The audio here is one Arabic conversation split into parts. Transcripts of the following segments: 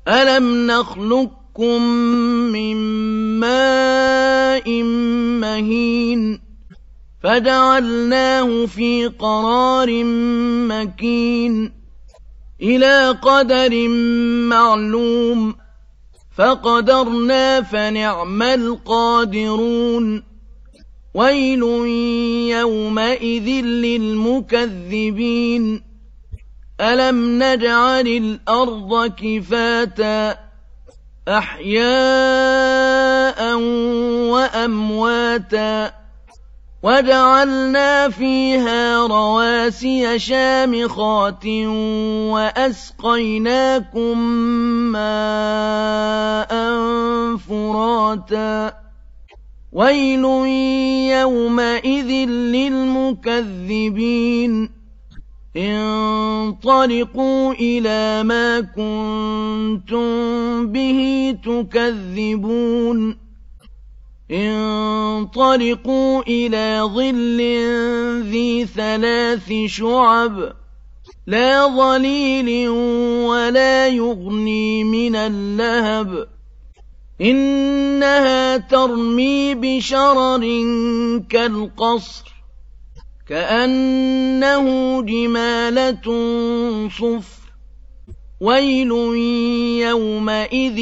ألم نخلقكم من ماء مهين فجعلناه في قرار مكين إلى قدر معلوم فقدرنا فنعم القادرون ويل يومئذ للمكذبين ألم نجعل الأرض كفاتا أحياء وأمواتا وجعلنا فيها رواسي شامخات وأسقيناكم ماء فراتا ويل يومئذ للمكذبين انطلقوا إلى ما كنتم به تكذبون انطلقوا إلى ظل ذي 3 شعب لا ظليل ولا يغني من اللهب إنها ترمي بشرر كالقصر كأنه جمالة صفر ويل يومئذ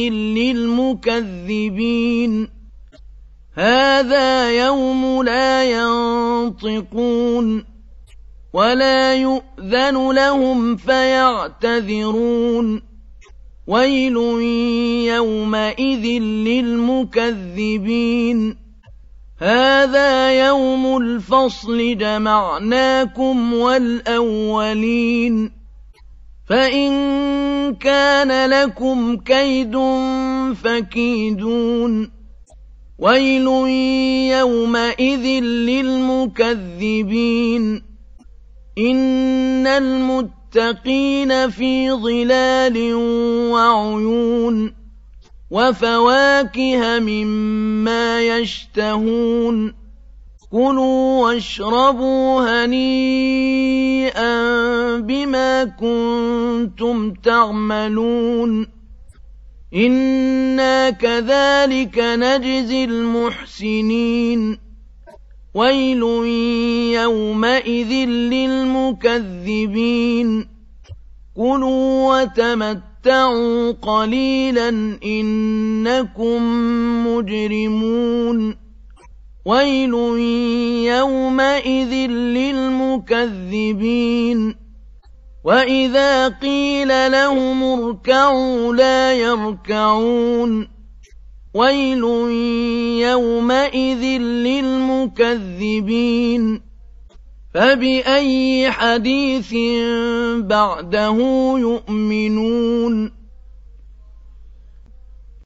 للمكذبين هذا يوم لا ينطقون ولا يؤذن لهم فيعتذرون ويل يومئذ للمكذبين هذا يوم الفصل جمعناكم والأولين فإن كان لكم كيد فكيدون ويل يومئذ للمكذبين إن المتقين في ظلال وعيون وفواكه مما يشتهون كلوا واشربوا هنيئا بما كنتم تعملون إنا كذلك نجزي المحسنين ويل يومئذ للمكذبين كلوا وتمتعوا قليلا إنكم مجرمون ويل يومئذ للمكذبين وإذا قيل لهم اركعوا لا يركعون ويل يومئذ للمكذبين فبأي حديث بعده يؤمنون